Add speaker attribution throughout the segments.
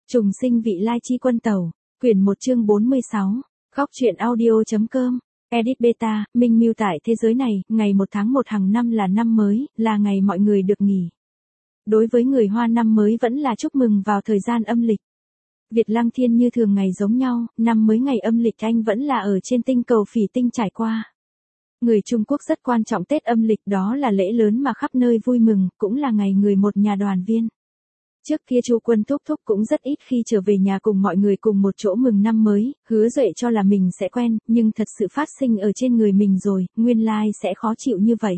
Speaker 1: Trùng sinh vị lai chi quân tẩu, quyển 1 chương 46, Góc truyện audio.com, edit beta, minh miêu tại thế giới này, ngày 1 tháng 1 hàng năm là năm mới, là ngày mọi người được nghỉ. Đối với người Hoa năm mới vẫn là chúc mừng vào thời gian âm lịch. Việt Lăng Thiên như thường ngày giống nhau, năm mới ngày âm lịch anh vẫn là ở trên tinh cầu Phỉ Tinh trải qua. Người Trung Quốc rất quan trọng Tết âm lịch, đó là lễ lớn mà khắp nơi vui mừng, cũng là ngày người một nhà đoàn viên. Trước kia Chu Quân Thúc Thúc cũng rất ít khi trở về nhà cùng mọi người cùng một chỗ mừng năm mới, Hứa Duệ cho là mình sẽ quen, nhưng thật sự phát sinh ở trên người mình rồi, nguyên lai sẽ khó chịu như vậy.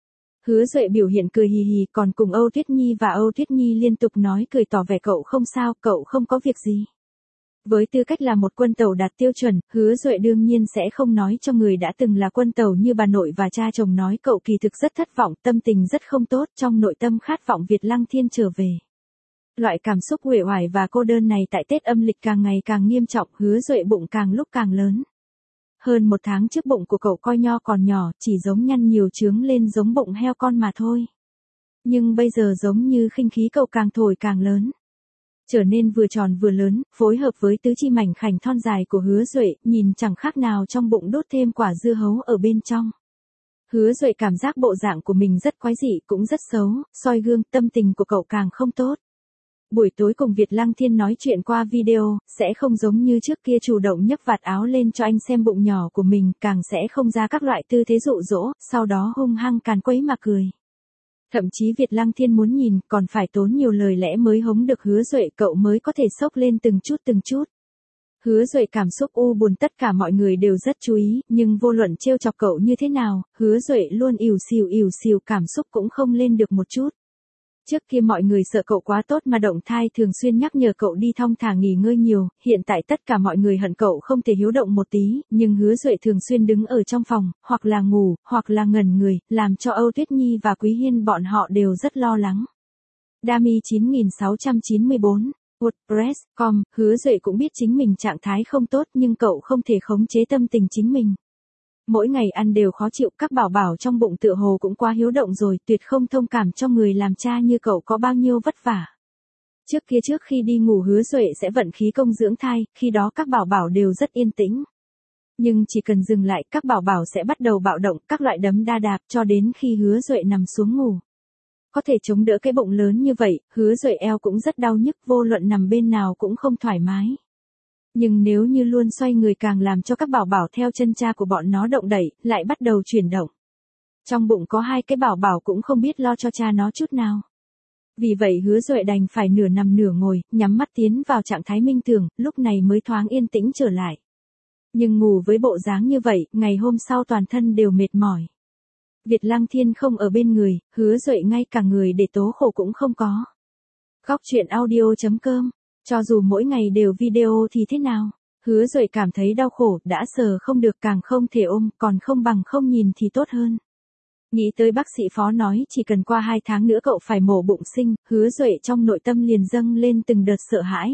Speaker 1: Hứa Duệ biểu hiện cười hì hì, còn cùng Âu Tuyết Nhi và Âu Tuyết Nhi liên tục nói cười tỏ vẻ cậu không sao, cậu không có việc gì. Với tư cách là một quân tẩu đạt tiêu chuẩn, Hứa Duệ đương nhiên sẽ không nói cho người đã từng là quân tẩu như bà nội và cha chồng nói cậu kỳ thực rất thất vọng, tâm tình rất không tốt, trong nội tâm khát vọng Việt Lăng Thiên trở về. Loại cảm xúc uể oải và cô đơn này tại Tết âm lịch càng ngày càng nghiêm trọng, Hứa Duệ bụng càng lúc càng lớn. Hơn 1 tháng trước bụng của cậu coi nho còn nhỏ, chỉ giống nhăn nhiều trướng lên giống bụng heo con mà thôi. Nhưng bây giờ giống như khinh khí cậu càng thổi càng lớn. Trở nên vừa tròn vừa lớn, phối hợp với tứ chi mảnh khảnh thon dài của Hứa Duệ, nhìn chẳng khác nào trong bụng đốt thêm quả dưa hấu ở bên trong. Hứa Duệ cảm giác bộ dạng của mình rất quái dị, cũng rất xấu, soi gương, tâm tình của cậu càng không tốt. Buổi tối cùng Việt Lăng Thiên nói chuyện qua video, sẽ không giống như trước kia chủ động nhấc vạt áo lên cho anh xem bụng nhỏ của mình, càng sẽ không ra các loại tư thế dụ dỗ, sau đó hung hăng càn quấy mà cười. Thậm chí Việt Lăng Thiên muốn nhìn, còn phải tốn nhiều lời lẽ mới hống được Hứa Duệ, cậu mới có thể xốc lên từng chút. Hứa Duệ cảm xúc u buồn, tất cả mọi người đều rất chú ý, nhưng vô luận trêu chọc cậu như thế nào, Hứa Duệ luôn ỉu xìu, cảm xúc cũng không lên được một chút. Trước kia mọi người sợ cậu quá tốt mà động thai, thường xuyên nhắc nhở cậu đi thong thả nghỉ ngơi nhiều, hiện tại tất cả mọi người hận cậu không thể hiếu động một tí, nhưng Hứa Duệ thường xuyên đứng ở trong phòng, hoặc là ngủ, hoặc là ngẩn người, làm cho Âu Tuyết Nhi và Quý Hiên bọn họ đều rất lo lắng. Dami 9694, WordPress.com, Hứa Duệ cũng biết chính mình trạng thái không tốt nhưng cậu không thể khống chế tâm tình chính mình. Mỗi ngày ăn đều khó chịu, các bảo bảo trong bụng tựa hồ cũng quá hiếu động rồi, tuyệt không thông cảm cho người làm cha như cậu có bao nhiêu vất vả. Trước khi đi ngủ Hứa Duệ sẽ vận khí công dưỡng thai, khi đó các bảo bảo đều rất yên tĩnh. Nhưng chỉ cần dừng lại, các bảo bảo sẽ bắt đầu bạo động, các loại đấm đa đạp cho đến khi Hứa Duệ nằm xuống ngủ. Có thể chống đỡ cái bụng lớn như vậy, Hứa Duệ eo cũng rất đau nhức, vô luận nằm bên nào cũng không thoải mái. Nhưng nếu như luôn xoay người càng làm cho các bảo bảo theo chân cha của bọn nó động đẩy, lại bắt đầu chuyển động. Trong bụng có 2 cái bảo bảo cũng không biết lo cho cha nó chút nào. Vì vậy Hứa Duệ đành phải nửa nằm nửa ngồi, nhắm mắt tiến vào trạng thái minh tưởng, lúc này mới thoáng yên tĩnh trở lại. Nhưng ngủ với bộ dáng như vậy, ngày hôm sau toàn thân đều mệt mỏi. Việt Lăng Thiên không ở bên người, Hứa Duệ ngay cả người để tố khổ cũng không có. Góc truyện audio.com, cho dù mỗi ngày đều video thì thế nào? Hứa Duệ cảm thấy đau khổ, đã sờ không được càng không thể ôm, còn không bằng không nhìn thì tốt hơn. Nghĩ tới bác sĩ phó nói chỉ cần qua 2 tháng nữa cậu phải mổ bụng sinh, Hứa Duệ trong nội tâm liền dâng lên từng đợt sợ hãi.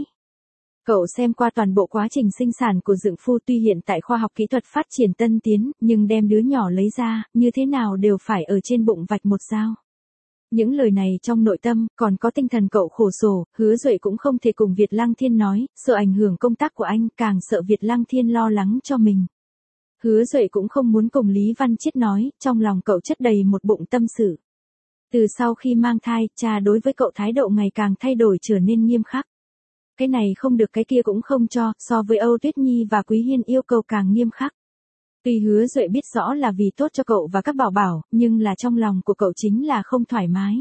Speaker 1: Cậu xem qua toàn bộ quá trình sinh sản của dượng phu, tuy hiện tại khoa học kỹ thuật phát triển tân tiến, nhưng đem đứa nhỏ lấy ra, như thế nào đều phải ở trên bụng vạch một dao. Những lời này trong nội tâm, còn có tinh thần cậu khổ sở, Hứa Duệ cũng không thể cùng Việt Lăng Thiên nói, sợ ảnh hưởng công tác của anh, càng sợ Việt Lăng Thiên lo lắng cho mình. Hứa Duệ cũng không muốn cùng Lý Văn Chiết nói, trong lòng cậu chất đầy một bụng tâm sự. Từ sau khi mang thai, cha đối với cậu thái độ ngày càng thay đổi, trở nên nghiêm khắc. Cái này không được cái kia cũng không cho, so với Âu Tuyết Nhi và Quý Hiên yêu cầu càng nghiêm khắc. Tuy Hứa Duệ biết rõ là vì tốt cho cậu và các bảo bảo, nhưng là trong lòng của cậu chính là không thoải mái.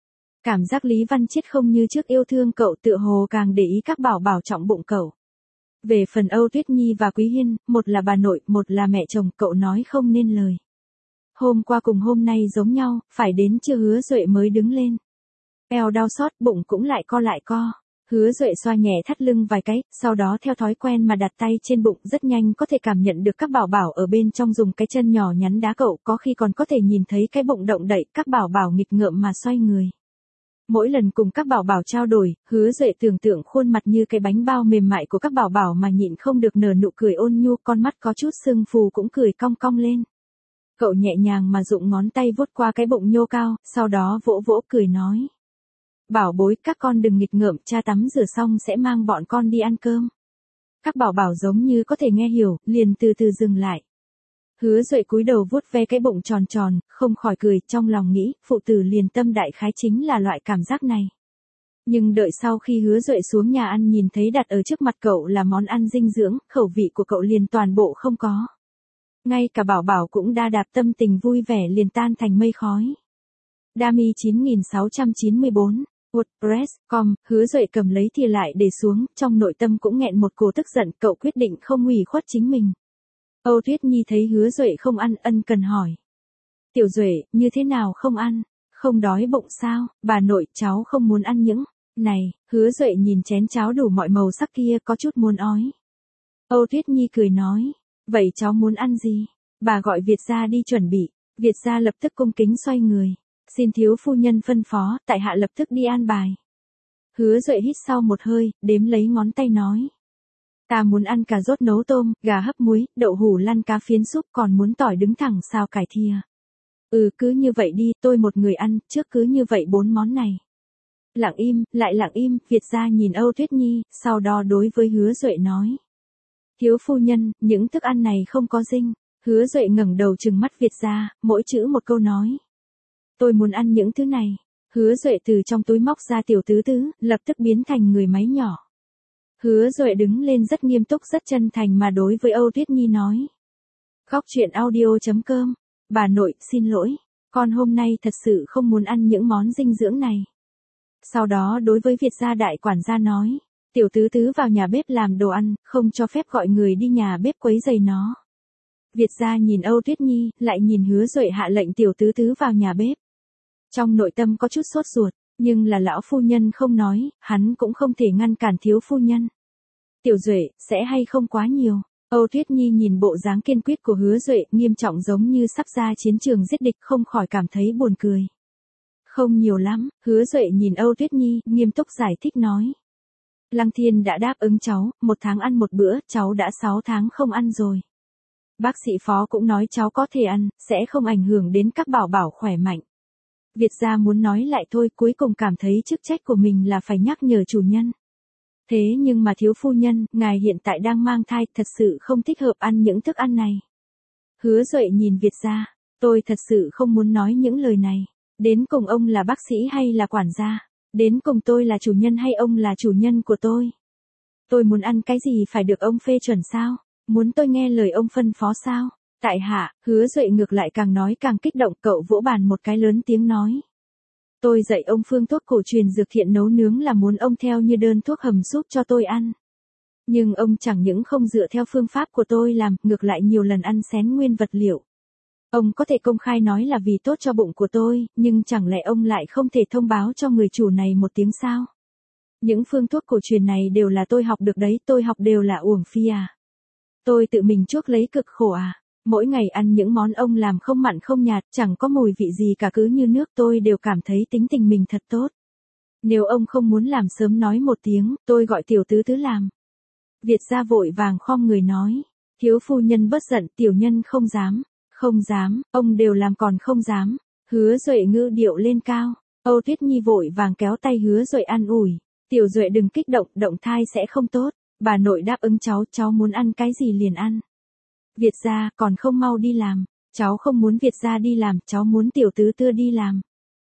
Speaker 1: Cảm giác Lý Văn Chiết không như trước yêu thương cậu, tựa hồ càng để ý các bảo bảo trọng bụng cậu. Về phần Âu Tuyết Nhi và Quý Hiên, một là bà nội, một là mẹ chồng, cậu nói không nên lời. Hôm qua cùng hôm nay giống nhau, phải đến trưa Hứa Duệ mới đứng lên. Eo đau xót, bụng cũng lại co. Hứa Duệ xoa nhẹ thắt lưng vài cái, sau đó theo thói quen mà đặt tay trên bụng, rất nhanh có thể cảm nhận được các bảo bảo ở bên trong, dùng cái chân nhỏ nhắn đá cậu, có khi còn có thể nhìn thấy cái bụng động đậy, các bảo bảo nghịch ngợm mà xoay người. Mỗi lần cùng các bảo bảo trao đổi, Hứa Duệ tưởng tượng khuôn mặt như cái bánh bao mềm mại của các bảo bảo mà nhịn không được nở nụ cười ôn nhu, con mắt có chút sưng phù cũng cười cong cong lên. Cậu nhẹ nhàng mà dụng ngón tay vuốt qua cái bụng nhô cao, sau đó vỗ vỗ cười nói. bảo bối các con đừng nghịch ngợm, cha tắm rửa xong sẽ mang bọn con đi ăn cơm. Các bảo bảo giống như có thể nghe hiểu, liền từ từ dừng lại. Hứa Duệ cúi đầu vuốt ve cái bụng tròn tròn, không khỏi cười, trong lòng nghĩ, phụ tử liền tâm đại khái chính là loại cảm giác này. Nhưng đợi sau khi Hứa Duệ xuống nhà ăn nhìn thấy đặt ở trước mặt cậu là món ăn dinh dưỡng, khẩu vị của cậu liền toàn bộ không có. Ngay cả bảo bảo cũng đa đạp tâm tình vui vẻ liền tan thành mây khói. Dami 9694, WordPress.com, Hứa Duệ cầm lấy thìa lại để xuống, trong nội tâm cũng nghẹn một cổ tức giận, cậu quyết định không ủy khuất chính mình. Âu Tuyết Nhi thấy Hứa Duệ không ăn, ân cần hỏi. Tiểu Duệ, như thế nào không ăn? Không đói bụng sao? Bà nội, cháu không muốn ăn những này. Hứa Duệ nhìn chén cháo đủ mọi màu sắc kia có chút muốn ói. Âu Tuyết Nhi cười nói. Vậy cháu muốn ăn gì? Bà gọi Việt gia đi chuẩn bị. Việt gia lập tức cung kính xoay người. Xin thiếu phu nhân phân phó, tại hạ lập tức đi an bài. Hứa Duệ hít sau một hơi, đếm lấy ngón tay nói. Ta muốn ăn cà rốt nấu tôm, gà hấp muối, đậu hủ lăn cá phiến súp, còn muốn tỏi đứng thẳng xào cải thìa. Cứ như vậy đi, tôi một người ăn, trước cứ như vậy 4 món này. Lặng im, lại lặng im, Việt gia nhìn Âu Tuyết Nhi, sau đó đối với Hứa Duệ nói. Thiếu phu nhân, những thức ăn này không có dinh. Hứa Duệ ngẩng đầu trừng mắt Việt gia, mỗi chữ một câu nói. Tôi muốn ăn những thứ này. Hứa Duệ từ trong túi móc ra tiểu tứ tứ, lập tức biến thành người máy nhỏ. Hứa Duệ đứng lên rất nghiêm túc rất chân thành mà đối với Âu Tuyết Nhi nói. Khóc chuyện audio.com. Bà nội, xin lỗi. Con hôm nay thật sự không muốn ăn những món dinh dưỡng này. Sau đó đối với Việt gia đại quản gia nói. Tiểu tứ tứ vào nhà bếp làm đồ ăn, không cho phép gọi người đi nhà bếp quấy rầy nó. Việt gia nhìn Âu Tuyết Nhi, lại nhìn Hứa Duệ hạ lệnh tiểu tứ tứ vào nhà bếp. Trong nội tâm có chút sốt ruột, nhưng là lão phu nhân không nói, hắn cũng không thể ngăn cản thiếu phu nhân. Tiểu Duệ, sẽ hay không quá nhiều. Âu Tuyết Nhi nhìn bộ dáng kiên quyết của Hứa Duệ, nghiêm trọng giống như sắp ra chiến trường giết địch, không khỏi cảm thấy buồn cười. Không nhiều lắm, Hứa Duệ nhìn Âu Tuyết Nhi, nghiêm túc giải thích nói. Lăng Thiên đã đáp ứng cháu, 1 tháng ăn 1 bữa, cháu đã 6 tháng không ăn rồi. Bác sĩ phó cũng nói cháu có thể ăn, sẽ không ảnh hưởng đến các bảo bảo khỏe mạnh. Việt gia muốn nói lại thôi, cuối cùng cảm thấy chức trách của mình là phải nhắc nhở chủ nhân. Thế nhưng mà thiếu phu nhân, ngài hiện tại đang mang thai, thật sự không thích hợp ăn những thức ăn này. Hứa Duệ nhìn Việt gia, tôi thật sự không muốn nói những lời này. Đến cùng ông là bác sĩ hay là quản gia? Đến cùng tôi là chủ nhân hay ông là chủ nhân của tôi? Tôi muốn ăn cái gì phải được ông phê chuẩn sao? Muốn tôi nghe lời ông phân phó sao? Tại hạ, Hứa Duệ ngược lại càng nói càng kích động, cậu vỗ bàn một cái lớn tiếng nói. Tôi dạy ông phương thuốc cổ truyền dược thiện nấu nướng là muốn ông theo như đơn thuốc hầm súp cho tôi ăn. Nhưng ông chẳng những không dựa theo phương pháp của tôi làm, ngược lại nhiều lần ăn xén nguyên vật liệu. Ông có thể công khai nói là vì tốt cho bụng của tôi, nhưng chẳng lẽ ông lại không thể thông báo cho người chủ này một tiếng sao? Những phương thuốc cổ truyền này đều là tôi học được đấy, tôi học đều là uổng phi à? Tôi tự mình chuốc lấy cực khổ à? Mỗi ngày ăn những món ông làm không mặn không nhạt, chẳng có mùi vị gì cả, cứ như nước, tôi đều cảm thấy tính tình mình thật tốt. Nếu ông không muốn làm sớm nói một tiếng, tôi gọi tiểu tứ tứ làm. Việt gia vội vàng khom người nói. Thiếu phu nhân bất giận, tiểu nhân không dám. Không dám, ông đều làm còn không dám. Hứa Duệ ngữ điệu lên cao. Âu Tuyết Nhi vội vàng kéo tay Hứa Duệ an ủi. Tiểu Duệ đừng kích động, động thai sẽ không tốt. Bà nội đáp ứng cháu muốn ăn cái gì liền ăn. Việt gia, còn không mau đi làm. Cháu không muốn Việt gia đi làm, cháu muốn tiểu tứ tứ đi làm.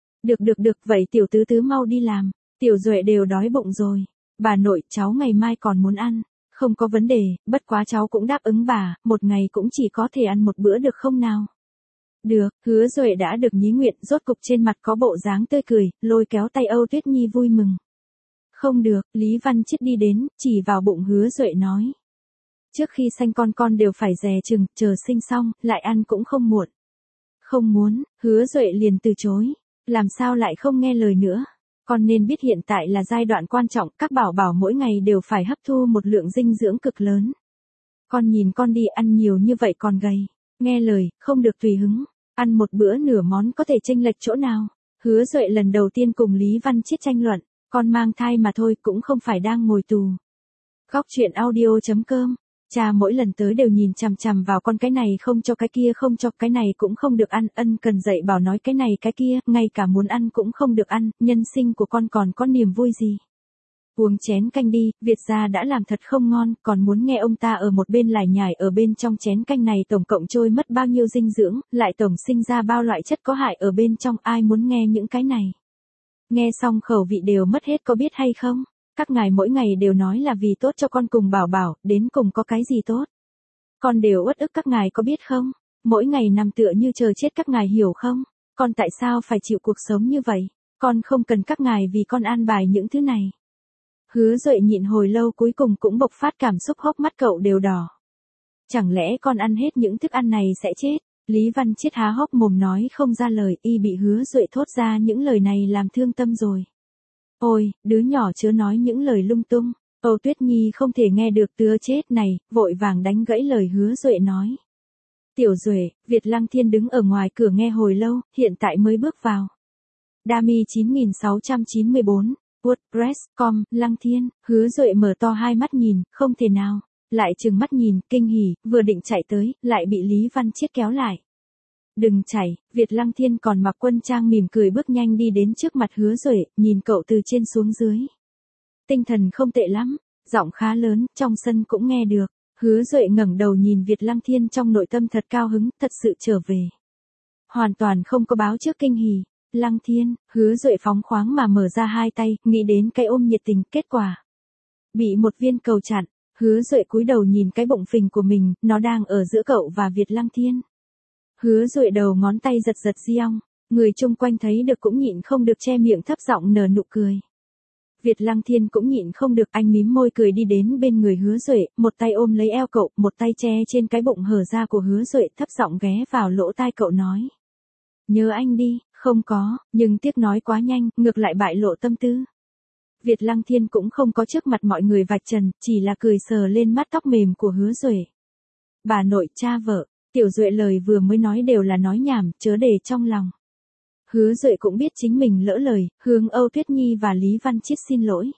Speaker 1: Được, vậy tiểu tứ tứ mau đi làm. Tiểu Duệ đều đói bụng rồi. Bà nội, cháu ngày mai còn muốn ăn. Không có vấn đề, bất quá cháu cũng đáp ứng bà, một ngày cũng chỉ có thể ăn một bữa được không nào? Được, Hứa Duệ đã được nhí nguyện, rốt cục trên mặt có bộ dáng tươi cười, lôi kéo tay Âu Tuyết Nhi vui mừng. Không được, Lý Văn Chiết đi đến, chỉ vào bụng Hứa Duệ nói. Trước khi sanh con đều phải dè chừng, chờ sinh xong, lại ăn cũng không muộn. Không muốn, Hứa Duệ liền từ chối. Làm sao lại không nghe lời nữa? Con nên biết hiện tại là giai đoạn quan trọng, các bảo bảo mỗi ngày đều phải hấp thu một lượng dinh dưỡng cực lớn. Con nhìn con đi ăn nhiều như vậy còn gầy. Nghe lời, không được tùy hứng. Ăn một bữa nửa món có thể chênh lệch chỗ nào. Hứa Duệ lần đầu tiên cùng Lý Văn Chiết tranh luận. Con mang thai mà thôi, cũng không phải đang ngồi tù. Khóc chuyện audio.com Cha mỗi lần tới đều nhìn chằm chằm vào con, cái này không cho cái kia không cho, cái này cũng không được ăn, ân cần dạy bảo nói cái này cái kia, ngay cả muốn ăn cũng không được ăn, nhân sinh của con còn có niềm vui gì. Uống chén canh đi, Việt gia đã làm thật không ngon, còn muốn nghe ông ta ở một bên lải nhải ở bên trong chén canh này tổng cộng trôi mất bao nhiêu dinh dưỡng, lại tổng sinh ra bao loại chất có hại ở bên trong, ai muốn nghe những cái này. Nghe xong khẩu vị đều mất hết có biết hay không? Các ngài mỗi ngày đều nói là vì tốt cho con cùng bảo bảo, đến cùng có cái gì tốt? Con đều uất ức các ngài có biết không? Mỗi ngày nằm tựa như chờ chết các ngài hiểu không? Con tại sao phải chịu cuộc sống như vậy? Con không cần các ngài vì con an bài những thứ này. Hứa Duệ nhịn hồi lâu cuối cùng cũng bộc phát cảm xúc, hốc mắt cậu đều đỏ. Chẳng lẽ con ăn hết những thức ăn này sẽ chết? Lý Văn Chiết há hốc mồm nói không ra lời, y bị Hứa Duệ thốt ra những lời này làm thương tâm rồi. Ôi, đứa nhỏ chớ nói những lời lung tung. Âu Tuyết Nhi không thể nghe được tứa chết này, vội vàng đánh gãy lời Hứa Duệ nói. Tiểu Duệ, Việt Lăng Thiên đứng ở ngoài cửa nghe hồi lâu, hiện tại mới bước vào. Dami 9694, WordPress.com, Lăng Thiên, Hứa Duệ mở to hai mắt nhìn, không thể nào, lại trừng mắt nhìn, kinh hỉ, vừa định chạy tới, lại bị Lý Văn Chiết kéo lại. Đừng chạy, Việt Lăng Thiên còn mặc quân trang mỉm cười bước nhanh đi đến trước mặt Hứa Duệ, nhìn cậu từ trên xuống dưới. Tinh thần không tệ lắm, giọng khá lớn, trong sân cũng nghe được. Hứa Duệ ngẩng đầu nhìn Việt Lăng Thiên trong nội tâm thật cao hứng, thật sự trở về. Hoàn toàn không có báo trước kinh hỉ. Lăng Thiên, Hứa Duệ phóng khoáng mà mở ra hai tay, nghĩ đến cái ôm nhiệt tình, kết quả. Bị một viên cầu chặn, Hứa Duệ cúi đầu nhìn cái bụng phình của mình, nó đang ở giữa cậu và Việt Lăng Thiên. Hứa Duệ đầu ngón tay giật giật riong, người chung quanh thấy được cũng nhịn không được che miệng thấp giọng nở nụ cười. Việt Lăng Thiên cũng nhịn không được, anh mím môi cười đi đến bên người Hứa Duệ, một tay ôm lấy eo cậu, một tay che trên cái bụng hở ra của Hứa Duệ, thấp giọng ghé vào lỗ tai cậu nói. Nhớ anh đi, không có, nhưng tiếc nói quá nhanh, ngược lại bại lộ tâm tư. Việt Lăng Thiên cũng không có trước mặt mọi người vạch trần, chỉ là cười sờ lên mái tóc mềm của Hứa Duệ. Bà nội, cha vợ, Tiểu Duệ lời vừa mới nói đều là nói nhảm, chớ để trong lòng. Hứa Duệ cũng biết chính mình lỡ lời, hướng Âu Tuyết Nhi và Lý Văn Chiết xin lỗi.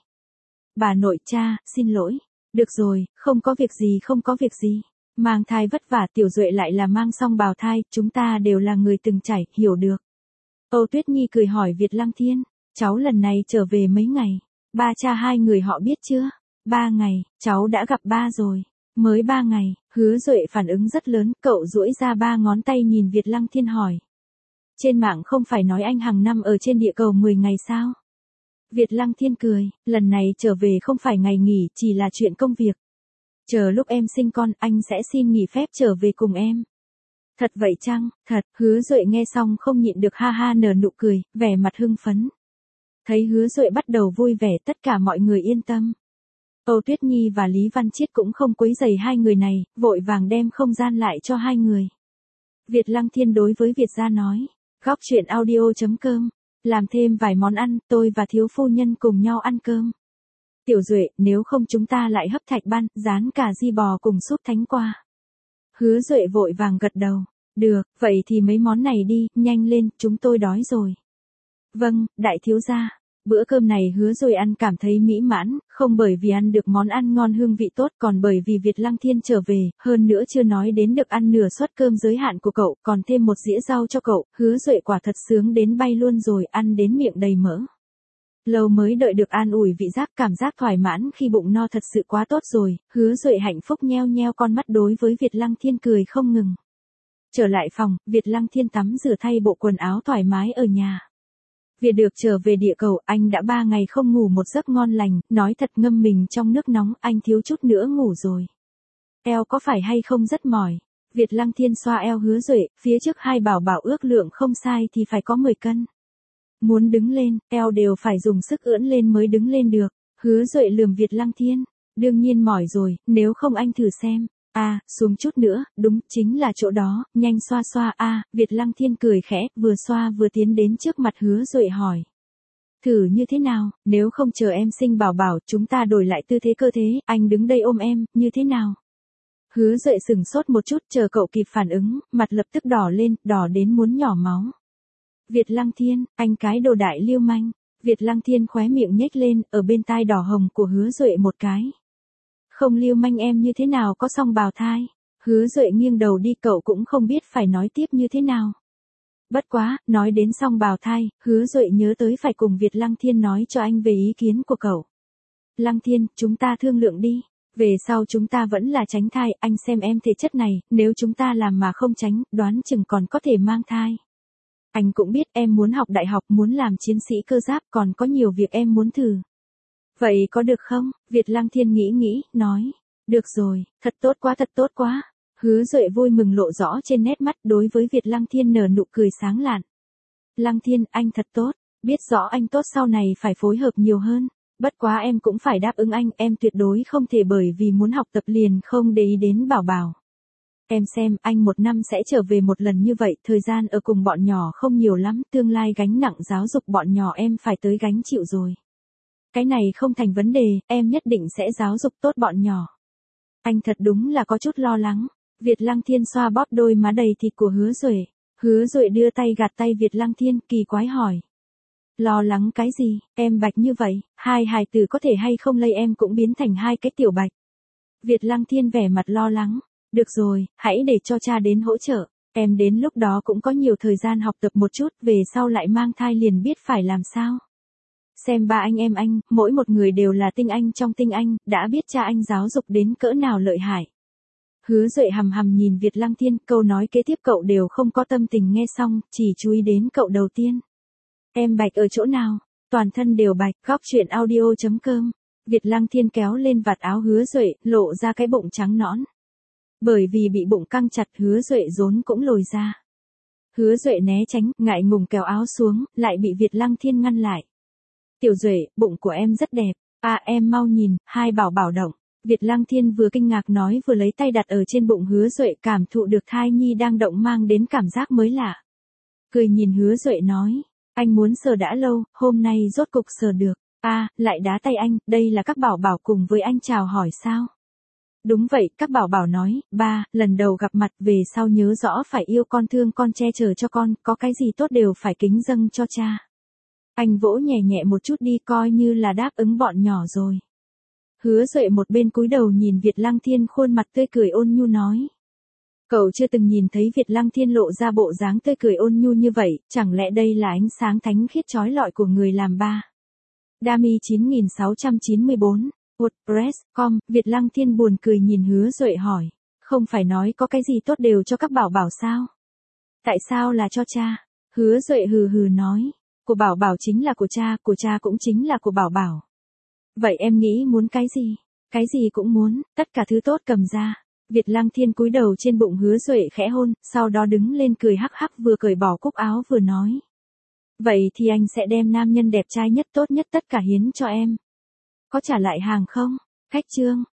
Speaker 1: Bà nội, cha, xin lỗi. Được rồi, không có việc gì, không có việc gì. Mang thai vất vả, Tiểu Duệ lại là mang xong bào thai, chúng ta đều là người từng trải, hiểu được. Âu Tuyết Nhi cười hỏi Việt Lăng Thiên, cháu lần này trở về mấy ngày? Ba cha hai người họ biết chưa? 3 ngày, cháu đã gặp ba rồi. Mới 3 ngày, Hứa Duệ phản ứng rất lớn, cậu duỗi ra 3 ngón tay nhìn Việt Lăng Thiên hỏi. Trên mạng không phải nói anh hàng năm ở trên địa cầu 10 ngày sao? Việt Lăng Thiên cười, lần này trở về không phải ngày nghỉ, chỉ là chuyện công việc. Chờ lúc em sinh con, anh sẽ xin nghỉ phép trở về cùng em. Thật vậy chăng? Thật, Hứa Duệ nghe xong không nhịn được ha ha nở nụ cười, vẻ mặt hưng phấn. Thấy Hứa Duệ bắt đầu vui vẻ, tất cả mọi người yên tâm. Âu Tuyết Nhi và Lý Văn Chiết cũng không quấy rầy hai người này, vội vàng đem không gian lại cho hai người. Việt Lăng Thiên đối với Việt gia nói, góc truyện audio.com, làm thêm vài món ăn, tôi và thiếu phu nhân cùng nhau ăn cơm. Tiểu Duệ, nếu không chúng ta lại hấp thạch ban, rán cà ri bò cùng súp thánh qua. Hứa Duệ vội vàng gật đầu, được, vậy thì mấy món này đi, nhanh lên, chúng tôi đói rồi. Vâng, đại thiếu gia. Bữa cơm này Hứa Duệ ăn cảm thấy mỹ mãn, không bởi vì ăn được món ăn ngon hương vị tốt, còn bởi vì Việt Lăng Thiên trở về, hơn nữa chưa nói đến được ăn nửa suất cơm giới hạn của cậu, còn thêm một dĩa rau cho cậu, Hứa Duệ quả thật sướng đến bay luôn rồi, ăn đến miệng đầy mỡ. Lâu mới đợi được an ủi vị giác, cảm giác thỏa mãn khi bụng no thật sự quá tốt rồi, Hứa Duệ hạnh phúc nheo nheo con mắt đối với Việt Lăng Thiên cười không ngừng. Trở lại phòng, Việt Lăng Thiên tắm rửa thay bộ quần áo thoải mái ở nhà. Việc được trở về địa cầu, anh đã 3 ngày không ngủ một giấc ngon lành, nói thật ngâm mình trong nước nóng, anh thiếu chút nữa ngủ rồi. Eo có phải hay không rất mỏi? Việt Lăng Thiên xoa eo Hứa Duệ, phía trước hai bảo bảo ước lượng không sai thì phải có 10 cân. Muốn đứng lên, eo đều phải dùng sức ưỡn lên mới đứng lên được. Hứa Duệ lườm Việt Lăng Thiên, đương nhiên mỏi rồi, nếu không anh thử xem. À, xuống chút nữa, đúng, chính là chỗ đó, nhanh xoa xoa a. Việt Lăng Thiên cười khẽ, vừa xoa vừa tiến đến trước mặt Hứa Duệ hỏi. Thử như thế nào, nếu không chờ em sinh bảo bảo, chúng ta đổi lại tư thế cơ thế, anh đứng đây ôm em, như thế nào? Hứa Duệ sừng sốt một chút, chờ cậu kịp phản ứng, mặt lập tức đỏ lên, đỏ đến muốn nhỏ máu. Việt Lăng Thiên, anh cái đồ đại lưu manh. Việt Lăng Thiên khóe miệng nhếch lên, ở bên tai đỏ hồng của Hứa Duệ một cái. Không lưu manh em như thế nào có song bào thai. Hứa Duệ nghiêng đầu đi, cậu cũng không biết phải nói tiếp như thế nào. Bất quá, nói đến song bào thai, Hứa Duệ nhớ tới phải cùng Việt Lăng Thiên nói cho anh về ý kiến của cậu. Lăng Thiên, chúng ta thương lượng đi. Về sau chúng ta vẫn là tránh thai, anh xem em thể chất này, nếu chúng ta làm mà không tránh, đoán chừng còn có thể mang thai. Anh cũng biết em muốn học đại học, muốn làm chiến sĩ cơ giáp, còn có nhiều việc em muốn thử. Vậy có được không? Việt Lăng Thiên nghĩ, nói. Được rồi, thật tốt quá, thật tốt quá. Hứa Duệ vui mừng lộ rõ trên nét mắt, đối với Việt Lăng Thiên nở nụ cười sáng lạn. Lăng Thiên, anh thật tốt, biết rõ anh tốt sau này phải phối hợp nhiều hơn. Bất quá em cũng phải đáp ứng anh, em tuyệt đối không thể bởi vì muốn học tập liền không để ý đến Bảo Bảo. Em xem, anh một năm sẽ trở về một lần như vậy, thời gian ở cùng bọn nhỏ không nhiều lắm, tương lai gánh nặng giáo dục bọn nhỏ em phải tới gánh chịu rồi. Cái này không thành vấn đề, em nhất định sẽ giáo dục tốt bọn nhỏ. Anh thật đúng là có chút lo lắng. Việt Lăng Thiên xoa bóp đôi má đầy thịt của Hứa Duệ. Hứa Duệ đưa tay gạt tay Việt Lăng Thiên, kỳ quái hỏi. Lo lắng cái gì, em bạch như vậy, hai hài tử có thể hay không lây em cũng biến thành hai cái tiểu bạch. Việt Lăng Thiên vẻ mặt lo lắng. Được rồi, hãy để cho cha đến hỗ trợ. Em đến lúc đó cũng có nhiều thời gian học tập một chút, về sau lại mang thai liền biết phải làm sao. Xem ba anh em anh, mỗi một người đều là tinh anh trong tinh anh, đã biết cha anh giáo dục đến cỡ nào lợi hại. Hứa Duệ hằm hằm nhìn Việt Lăng Thiên, câu nói kế tiếp cậu đều không có tâm tình nghe xong, chỉ chú ý đến cậu đầu tiên. Em bạch ở chỗ nào? Toàn thân đều bạch. Góc truyện audio.com. Việt Lăng Thiên kéo lên vạt áo Hứa Duệ, lộ ra cái bụng trắng nõn. Bởi vì bị bụng căng chặt, Hứa Duệ rốn cũng lồi ra. Hứa Duệ né tránh, ngại ngùng kéo áo xuống, lại bị Việt Lăng Thiên ngăn lại. Tiểu Duệ, bụng của em rất đẹp. À em mau nhìn, hai bảo bảo động. Việt Lăng Thiên vừa kinh ngạc nói vừa lấy tay đặt ở trên bụng Hứa Duệ, cảm thụ được thai nhi đang động mang đến cảm giác mới lạ. Cười nhìn Hứa Duệ nói, anh muốn sờ đã lâu, hôm nay rốt cục sờ được. À, lại đá tay anh, đây là các bảo bảo cùng với anh chào hỏi sao? Đúng vậy, các bảo bảo nói, ba, lần đầu gặp mặt, về sau nhớ rõ phải yêu con, thương con, che chở cho con, có cái gì tốt đều phải kính dâng cho cha. Anh vỗ nhẹ nhẹ một chút đi, coi như là đáp ứng bọn nhỏ rồi. Hứa Duệ một bên cúi đầu nhìn Việt Lăng Thiên, khuôn mặt tươi cười ôn nhu nói. Cậu chưa từng nhìn thấy Việt Lăng Thiên lộ ra bộ dáng tươi cười ôn nhu như vậy, chẳng lẽ đây là ánh sáng thánh khiết chói lọi của người làm ba. Dami 9694, WordPress.com, Việt Lăng Thiên buồn cười nhìn Hứa Duệ hỏi. Không phải nói có cái gì tốt đều cho các bảo bảo sao? Tại sao là cho cha? Hứa Duệ hừ hừ nói. Của bảo bảo chính là của cha cũng chính là của bảo bảo. Vậy em nghĩ muốn cái gì? Cái gì cũng muốn, tất cả thứ tốt cầm ra. Việt Lăng Thiên cúi đầu trên bụng Hứa Duệ khẽ hôn, sau đó đứng lên cười hắc hắc, vừa cởi bỏ cúc áo vừa nói. Vậy thì anh sẽ đem nam nhân đẹp trai nhất, tốt nhất tất cả hiến cho em. Có trả lại hàng không? Khách chương.